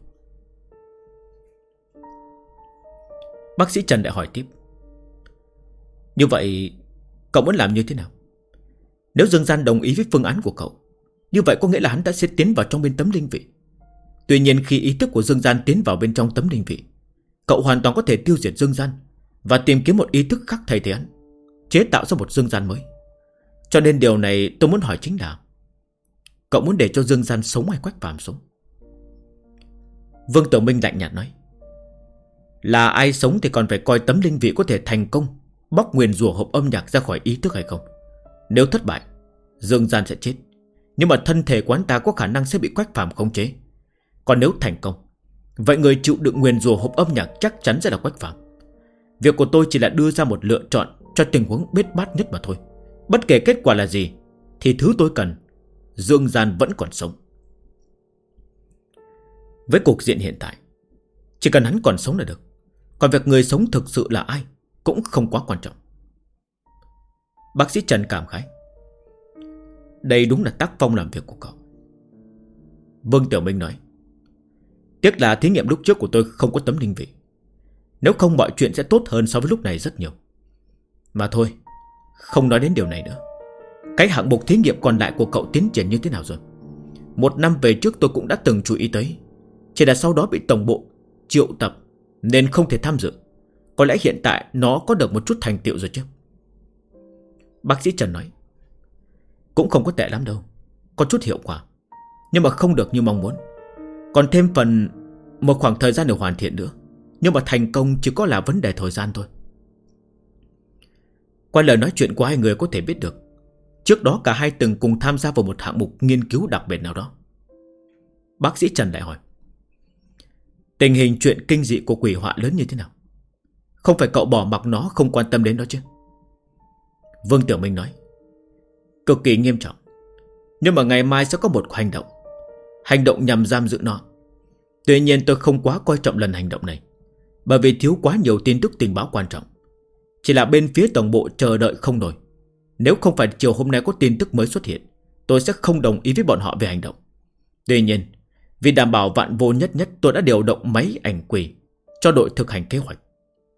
Bác sĩ Trần lại hỏi tiếp. Như vậy cậu muốn làm như thế nào? Nếu Dương Gian đồng ý với phương án của cậu, như vậy có nghĩa là hắn đã sẽ tiến vào trong bên tấm linh vị. Tuy nhiên khi ý thức của Dương Gian tiến vào bên trong tấm linh vị, cậu hoàn toàn có thể tiêu diệt Dương Gian và tìm kiếm một ý thức khác thay thế hắn, chế tạo ra một Dương Gian mới. Cho nên điều này tôi muốn hỏi chính là cậu muốn để cho Dương Gian sống hay Quách Phàm sống? Vương Tiểu Minh lạnh nhạt nói. Là ai sống thì còn phải coi tấm linh vị có thể thành công bóc nguyền rủa hộp âm nhạc ra khỏi ý thức hay không. Nếu thất bại, Dương Gian sẽ chết, nhưng mà thân thể của hắn ta có khả năng sẽ bị Quách Phàm khống chế. Còn nếu thành công, vậy người chịu đựng nguyền rủa hộp âm nhạc chắc chắn sẽ là Quách Phàm. Việc của tôi chỉ là đưa ra một lựa chọn cho tình huống bết bát nhất mà thôi. Bất kể kết quả là gì, thì thứ tôi cần, Dương Gian vẫn còn sống. Với cục diện hiện tại, chỉ cần hắn còn sống là được. Còn việc người sống thực sự là ai cũng không quá quan trọng. Bác sĩ Trần cảm khái. Đây đúng là tác phong làm việc của cậu. Vương Tiểu Minh nói. Tiếc là thí nghiệm lúc trước của tôi không có tấm linh vị, nếu không mọi chuyện sẽ tốt hơn so với lúc này rất nhiều. Mà thôi, không nói đến điều này nữa. Cái hạng mục thí nghiệm còn lại của cậu tiến triển như thế nào rồi? 1 năm về trước tôi cũng đã từng chú ý tới, chỉ là sau đó bị tổng bộ triệu tập nên không thể tham dự. Có lẽ hiện tại nó có được một chút thành tựu rồi chứ? Bác sĩ Trần nói. Cũng không có tệ lắm đâu, có chút hiệu quả, nhưng mà không được như mong muốn. Còn thêm phần một khoảng thời gian để hoàn thiện nữa, nhưng mà thành công chỉ có là vấn đề thời gian thôi. Qua lời nói chuyện của hai người có thể biết được, trước đó cả hai từng cùng tham gia vào một hạng mục nghiên cứu đặc biệt nào đó. Bác sĩ Trần lại hỏi. Tình hình chuyện kinh dị của quỷ họa lớn như thế nào? Không phải cậu bỏ mặc nó không quan tâm đến nó chứ? Vương Tiểu Minh nói. Cực kỳ nghiêm trọng, nhưng mà ngày mai sẽ có một hành động nhằm giam giữ nó. Tuy nhiên tôi không quá coi trọng lần hành động này, bởi vì thiếu quá nhiều tin tức tình báo quan trọng. Chỉ là bên phía tổng bộ chờ đợi không nổi. Nếu không phải chiều hôm nay có tin tức mới xuất hiện, tôi sẽ không đồng ý với bọn họ về hành động. Tuy nhiên, vì đảm bảo vạn vô nhất nhất, tôi đã điều động máy ảnh quỷ cho đội thực hành kế hoạch.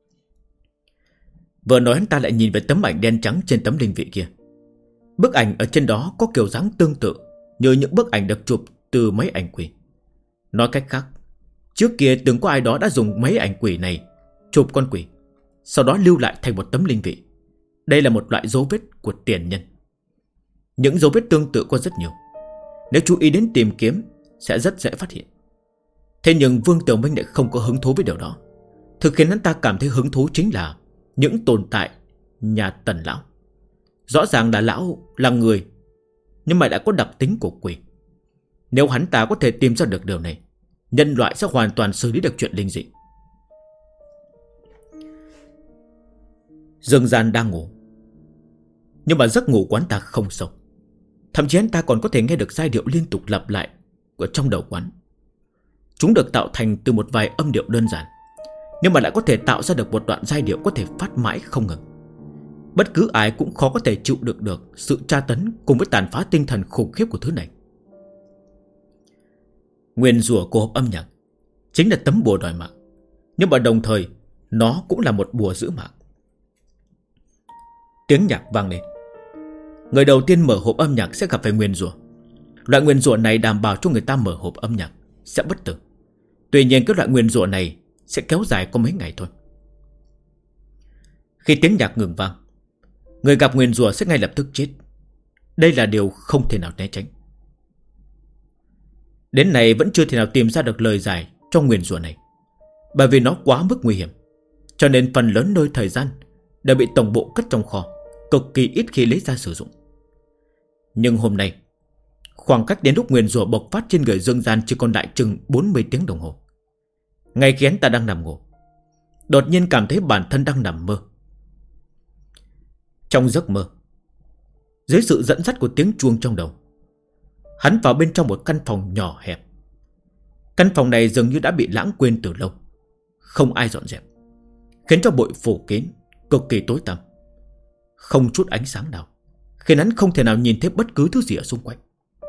Vừa nói hắn ta lại nhìn về tấm ảnh đen trắng trên tấm linh vị kia. Bức ảnh ở trên đó có kiểu dáng tương tự như những bức ảnh được chụp từ máy ảnh quỷ. Nói cách khác, trước kia từng có ai đó đã dùng máy ảnh quỷ này chụp con quỷ, sau đó lưu lại thành một tấm linh vị. Đây là một loại dấu vết của tiền nhân. Những dấu vết tương tự có rất nhiều, nếu chú ý đến tìm kiếm sẽ rất dễ phát hiện. Thế nhưng Vương Tiểu Minh lại không có hứng thú với điều đó. Thực khiến hắn ta cảm thấy hứng thú chính là những tồn tại nhà Tần lão. Rõ ràng là lão là người, nhưng mà đã có đặc tính của quỷ. Nếu hắn ta có thể tìm ra được điều này, nhân loại sẽ hoàn toàn xử lý được chuyện linh dị. Dương Gian đang ngủ, nhưng mà giấc ngủ của hắn ta không sâu. Thậm chí hắn ta còn có thể nghe được giai điệu liên tục lặp lại ở trong đầu quán. Chúng được tạo thành từ một vài âm điệu đơn giản, nhưng mà lại có thể tạo ra được một đoạn giai điệu có thể phát mãi không ngừng. Bất cứ ai cũng khó có thể chịu được sự tra tấn cùng với tàn phá tinh thần khủng khiếp của thứ này. Nguyền rủa của hộp âm nhạc chính là tấm bùa đòi mạng, nhưng mà đồng thời nó cũng là một bùa giữ mạng. Tiếng nhạc vang lên. Người đầu tiên mở hộp âm nhạc sẽ gặp phải nguyền rủa. Loại nguyền rủa này đảm bảo cho người ta mở hộp âm nhạc sẽ bất tử. Tuy nhiên cái loại nguyền rủa này sẽ kéo dài có mấy ngày thôi. Khi tiếng nhạc ngừng vang, người gặp nguyền rủa sẽ ngay lập tức chết. Đây là điều không thể nào né tránh. Đến nay vẫn chưa thể nào tìm ra được lời giải cho nguyền rủa này, bởi vì nó quá mức nguy hiểm, cho nên phần lớn nơi thời gian đều bị tổng bộ cất trong kho, cực kỳ ít khi lấy ra sử dụng. Nhưng hôm nay, khoảng cách đến lúc nguyền rủa bộc phát trên người Dương Gian chỉ còn đại chừng 40 tiếng đồng hồ. Ngay khi hắn ta đang nằm ngủ, đột nhiên cảm thấy bản thân đang nằm mơ. Trong giấc mơ, dưới sự dẫn dắt của tiếng chuông trong đầu, hắn vào bên trong một căn phòng nhỏ hẹp. Căn phòng này dường như đã bị lãng quên từ lâu, không ai dọn dẹp, khiến cho bụi phủ kín, cực kỳ tối tăm, không chút ánh sáng nào, khiến hắn không thể nào nhìn thấy bất cứ thứ gì ở xung quanh.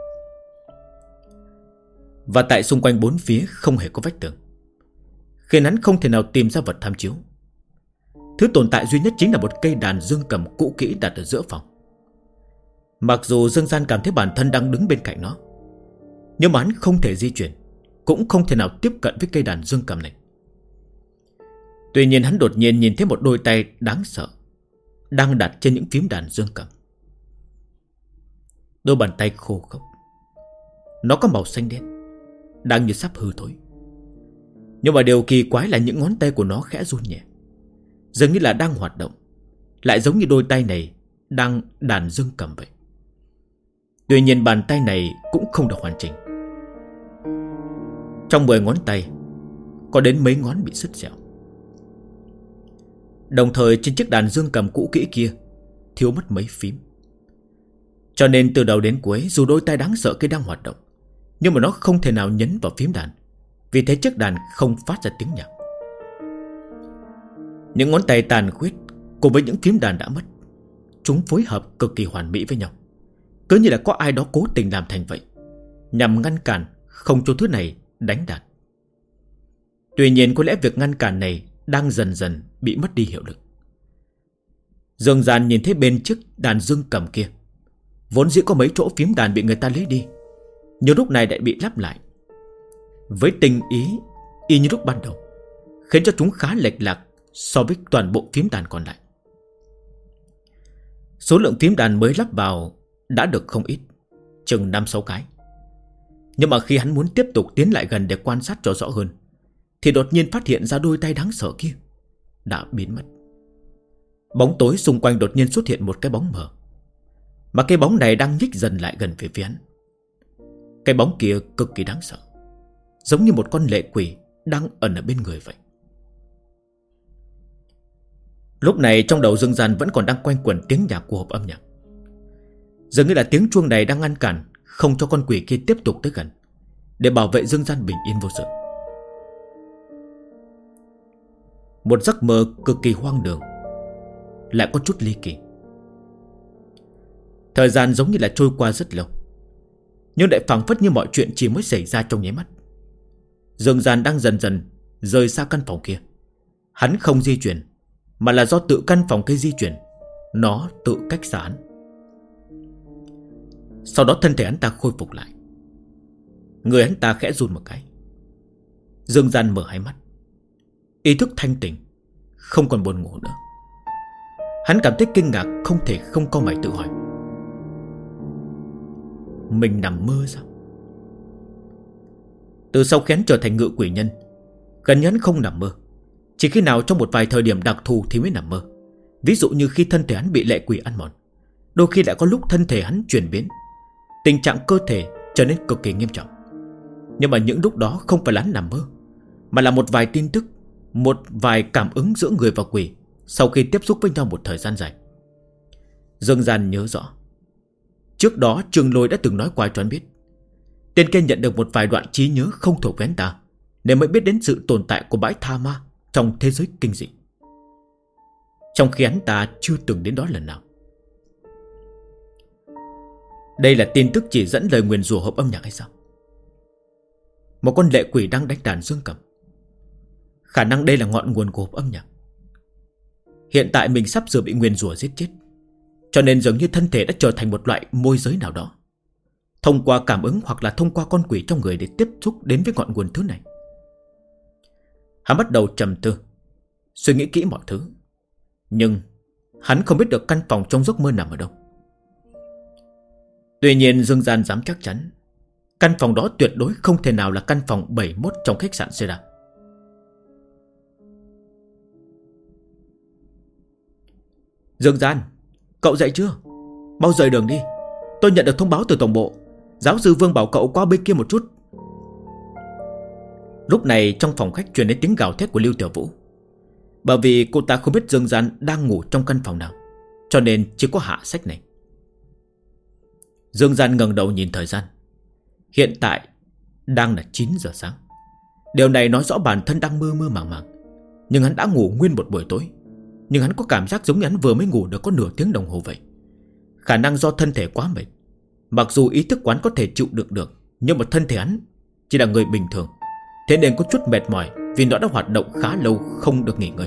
Và tại xung quanh bốn phía không hề có vách tường, khiến hắn không thể nào tìm ra vật tham chiếu. Thứ tồn tại duy nhất chính là một cây đàn dương cầm cũ kỹ đặt ở giữa phòng. Mặc dù Dương Gian cảm thấy bản thân đang đứng bên cạnh nó, nhưng mà hắn không thể di chuyển, cũng không thể nào tiếp cận với cây đàn dương cầm này. Tuy nhiên hắn đột nhiên nhìn thấy một đôi tay đáng sợ đang đặt trên những phím đàn dương cầm. Đôi bàn tay khô khốc, nó có màu xanh đen, đang như sắp hư thối. Nhưng mà điều kỳ quái là những ngón tay của nó khẽ run nhẹ, dường như là đang hoạt động, lại giống như đôi tay này đang đàn dương cầm vậy. Tuy nhiên bàn tay này cũng không được hoàn chỉnh. Trong 10 ngón tay có đến mấy ngón bị sứt sẹo. Đồng thời trên chiếc đàn dương cầm cũ kỹ kia thiếu mất mấy phím. Cho nên từ đầu đến cuối, dù đôi tay đáng sợ kia đang hoạt động, nhưng mà nó không thể nào nhấn vào phím đàn, vì thế chiếc đàn không phát ra tiếng nhạc. Những ngón tay tàn khuyết cùng với những phím đàn đã mất, chúng phối hợp cực kỳ hoàn mỹ với nhau, cứ như là có ai đó cố tình làm thành vậy, nhằm ngăn cản không cho thứ này đánh đàn. Tuy nhiên có lẽ việc ngăn cản này đang dần dần bị mất đi hiệu lực. Dương Gian nhìn thấy bên chiếc đàn dương cầm kia, vốn dĩ có mấy chỗ phím đàn bị người ta lấy đi, nhưng lúc này lại bị lắp lại với tình ý y như lúc ban đầu, khiến cho chúng khá lệch lạc so với toàn bộ phím đàn còn lại. Số lượng phím đàn mới lắp vào đã được không ít, chừng 5-6 cái. Nhưng mà khi hắn muốn tiếp tục tiến lại gần để quan sát cho rõ hơn, thì đột nhiên phát hiện ra đôi tay đáng sợ kia đã biến mất. Bóng tối xung quanh đột nhiên xuất hiện một cái bóng mờ, mà cái bóng này đang nhích dần lại gần về phía hắn. Cái bóng kia cực kỳ đáng sợ, giống như một con lệ quỷ đang ẩn ở bên người vậy. Lúc này trong đầu Dương Gian vẫn còn đang quanh quẩn tiếng nhạc của hộp âm nhạc. Dường như là tiếng chuông này đang ngăn cản không cho con quỷ kia tiếp tục tới gần, để bảo vệ Dương Gian bình yên vô sự. Một giấc mơ cực kỳ hoang đường, lại có chút ly kỳ. Thời gian giống như là trôi qua rất lâu, nhưng lại phảng phất như mọi chuyện chỉ mới xảy ra trong nháy mắt. Dương Gian đang dần dần rời xa căn phòng kia. Hắn không di chuyển, mà là do tự căn phòng kia di chuyển, nó tự cách xa hắn. Sau đó thân thể hắn ta khôi phục lại, người hắn ta khẽ run một cái. Dương Gian mở hai mắt, ý thức thanh tỉnh, không còn buồn ngủ nữa. Hắn cảm thấy kinh ngạc, không thể không cau mày tự hỏi, mình nằm mơ sao? Từ sau khi hắn trở thành ngự quỷ nhân, gần như hắn không nằm mơ. Chỉ khi nào trong một vài thời điểm đặc thù thì mới nằm mơ. Ví dụ như khi thân thể hắn bị lệ quỷ ăn mòn, đôi khi lại có lúc thân thể hắn chuyển biến, tình trạng cơ thể trở nên cực kỳ nghiêm trọng. Nhưng mà những lúc đó không phải là hắn nằm mơ, mà là một vài tin tức, một vài cảm ứng giữa người và quỷ sau khi tiếp xúc với nhau một thời gian dài. Dương Gian nhớ rõ, trước đó Trương Lôi đã từng nói qua cho hắn biết, tên kia nhận được một vài đoạn trí nhớ không thuộc về hắn ta, nên mới biết đến sự tồn tại của bãi tha ma trong thế giới kinh dị, trong khi hắn ta chưa từng đến đó lần nào. Đây là tin tức chỉ dẫn lời nguyền rủa hộp âm nhạc hay sao? Một con lệ quỷ đang đánh đàn dương cầm, khả năng đây là ngọn nguồn của hộp âm nhạc. Hiện tại mình sắp sửa bị nguyền rủa giết chết, cho nên dường như thân thể đã trở thành một loại môi giới nào đó, thông qua cảm ứng hoặc là thông qua con quỷ trong người để tiếp xúc đến với ngọn nguồn thứ này. Hắn bắt đầu trầm tư, suy nghĩ kỹ mọi thứ, nhưng hắn không biết được căn phòng trong giấc mơ nằm ở đâu. Tuy nhiên Dương Gian dám chắc chắn, Căn phòng đó tuyệt đối không thể nào là căn phòng 71 trong khách sạn Sera. Dương Gian, cậu dậy chưa? Mau rời đường đi. Tôi nhận được thông báo từ tổng bộ, giáo sư Vương bảo cậu qua bên kia một chút. Lúc này trong phòng khách truyền đến tiếng gào thét của Lưu Tiểu Vũ. Bởi vì cô ta không biết Dương Gian đang ngủ trong căn phòng nào, cho nên chỉ có hạ sách này. Dương Gian ngẩng đầu nhìn thời gian. Hiện tại đang là 9 giờ sáng. Điều này nói rõ bản thân đang mơ mơ màng màng. Nhưng hắn đã ngủ nguyên một buổi tối. Nhưng hắn có cảm giác giống như hắn vừa mới ngủ được có nửa tiếng đồng hồ vậy. Khả năng do thân thể quá mệt. Mặc dù ý thức quán có thể chịu đựng được, nhưng mà thân thể hắn chỉ là người bình thường, thế nên có chút mệt mỏi vì nó đã hoạt động khá lâu không được nghỉ ngơi.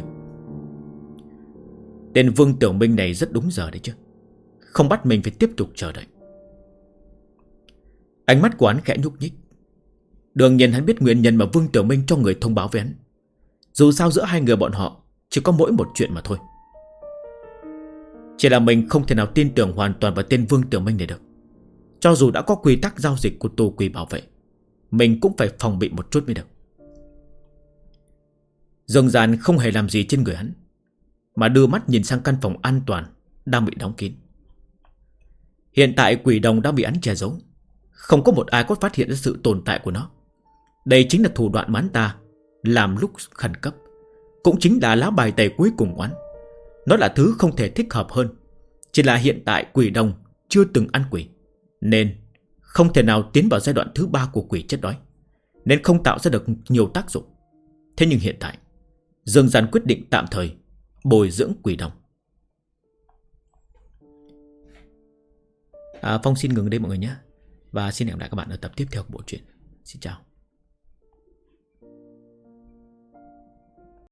Tên Vương Tiểu Minh này rất đúng giờ đấy chứ, không bắt mình phải tiếp tục chờ đợi. Ánh mắt của hắn khẽ nhúc nhích. Đương nhiên hắn biết nguyên nhân mà Vương Tiểu Minh cho người thông báo với hắn. Dù sao giữa hai người bọn họ chỉ có mỗi một chuyện mà thôi. Chỉ là mình không thể nào tin tưởng hoàn toàn vào tên Vương Tiểu Minh này được. Cho dù đã có quy tắc giao dịch của tù quỷ bảo vệ, mình cũng phải phòng bị một chút mới được. Dương Gian không hề làm gì trên người hắn, mà đưa mắt nhìn sang căn phòng an toàn đang bị đóng kín. Hiện tại quỷ đồng đang bị hắn che giấu, không có một ai có phát hiện ra sự tồn tại của nó. Đây chính là thủ đoạn mà hắn ta làm lúc khẩn cấp, cũng chính là lá bài tẩy cuối cùng của hắn. Nó là thứ không thể thích hợp hơn. Chỉ là hiện tại quỷ đồng chưa từng ăn quỷ, nên không thể nào tiến vào giai đoạn thứ 3 của quỷ chết đói, nên không tạo ra được nhiều tác dụng. Thế nhưng hiện tại Dương Gian quyết định tạm thời bồi dưỡng quỷ đồng. Phong xin ngừng đây mọi người nhé, và xin hẹn gặp lại các bạn ở tập tiếp theo của bộ truyện. Xin chào.